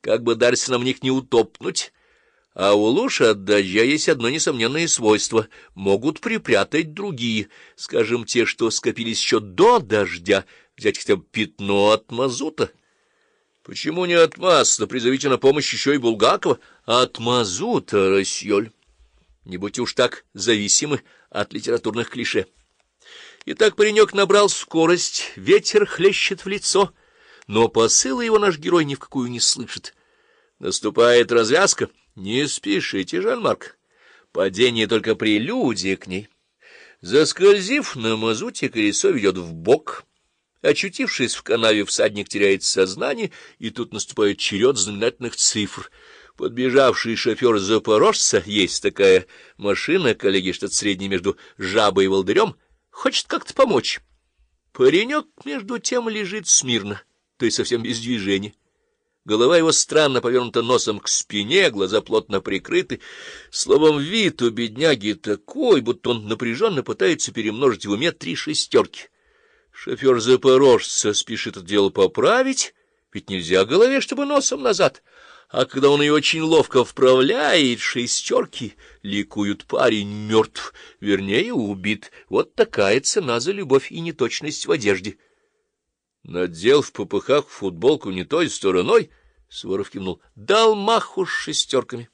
как бы Дарсином в них не утопнуть. А у луж от дождя есть одно несомненное свойство — могут припрятать другие, скажем, те, что скопились еще до дождя, взять хотя бы пятно от мазута. Почему не от масла? Призовите на помощь еще и Булгакова. От мазута, Рассьоль. Не будьте уж так зависимы от литературных клише. Итак, паренек набрал скорость, ветер хлещет в лицо, но посыла его наш герой ни в какую не слышит. Наступает развязка. Не спешите, Жан-Марк. Падение только прелюдия к ней. Заскользив на мазуте, колесо ведет вбок. Очутившись в канаве, всадник теряет сознание, и тут наступает черед знаменательных цифр. Подбежавший шофер запорожца, есть такая машина, коллеги, что-то среднее между жабой и волдырем, хочет как-то помочь. Паренек, между тем, лежит смирно, то есть совсем без движения. Голова его странно повернута носом к спине, глаза плотно прикрыты. Словом, вид у бедняги такой, будто он напряженно пытается перемножить в уме 3 шестерки. Шофер запорожца спешит это дело поправить, ведь нельзя голове, чтобы носом назад. А когда он ее очень ловко вправляет, шестерки, ликуют: парень мертв, вернее, убит. Вот такая цена за любовь и неточность в одежде. Надел в попыхах футболку не той стороной, Суворов кивнул, дал маху с шестерками.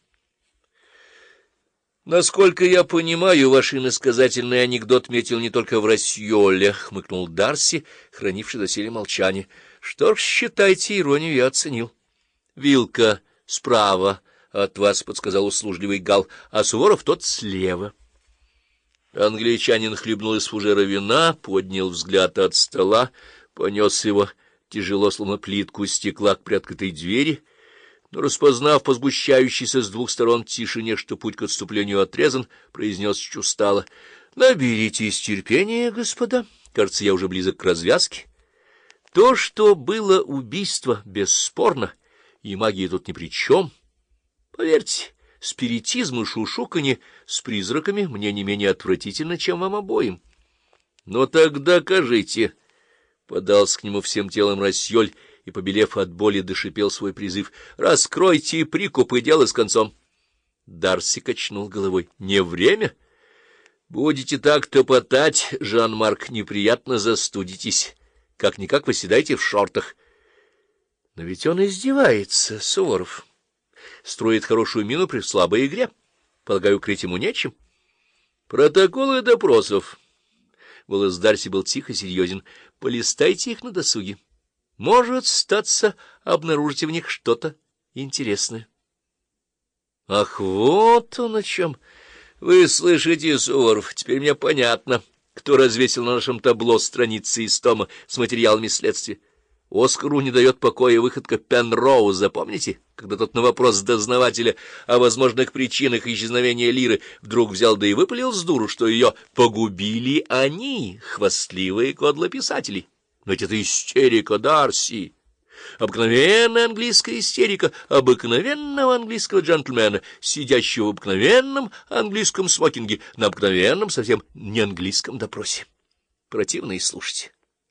Насколько я понимаю, ваш иносказательный анекдот метил не только в Рассьоле, — хмыкнул Дарси, хранивший доселе молчание. Что ж, считайте, иронию я оценил. Вилка справа от вас, — подсказал услужливый Гал, — а Суворов тот слева. Англичанин хлебнул из фужера вина, поднял взгляд от стола, понес его тяжело, словно плитку стекла, к приоткрытой двери, но, распознав по сгущающейся с 2 сторон тишине, что путь к отступлению отрезан, произнес чуть устало: — Наберитесь терпения, господа, кажется, я уже близок к развязке. То, что было убийство, бесспорно, и магия тут ни при чем. Поверьте, спиритизм и шушуканье с призраками мне не менее отвратительно, чем вам обоим. Но тогда кажите... Подался к нему всем телом Рассьоль и, побелев от боли, дошипел свой призыв: — Раскройте прикуп, и дело с концом. Дарси качнул головой. — Не время? Будете так топотать, Жан-Марк, неприятно застудитесь. Как-никак вы седаете в шортах. Но ведь он издевается, Суворов. Строит хорошую мину при слабой игре. Полагаю, крыть ему нечем. Протоколы допросов. Голос Дарси был тихо серьезен. Полистайте их на досуге. Может, статься, обнаружите в них что-то интересное. Ах, вот он о чем. Вы слышите, Суворов, теперь мне понятно, кто развесил на нашем табло страницы из тома с материалами следствия. Оскару не дает покоя выходка Пенроуза, помните, когда тот на вопрос дознавателя о возможных причинах исчезновения Лиры вдруг взял да и выпалил с дуру, что ее погубили они, хвастливые кодлописатели. Но ведь это истерика, Дарси, обыкновенная английская истерика обыкновенного английского джентльмена, сидящего в обыкновенном английском смокинге на обыкновенном, совсем не английском допросе. Противно и слушать.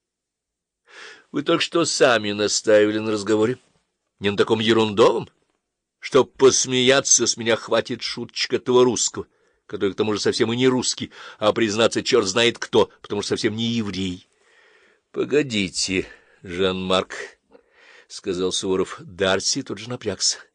Вы только что сами настаивали на разговоре. Не на таком ерундовом. Чтоб посмеяться, с меня хватит шуточек этого русского, который к тому же совсем и не русский, а, признаться, черт знает кто, потому что совсем не еврей. — Погодите, Жан-Марк, — сказал Суворов. Дарси тут же напрягся.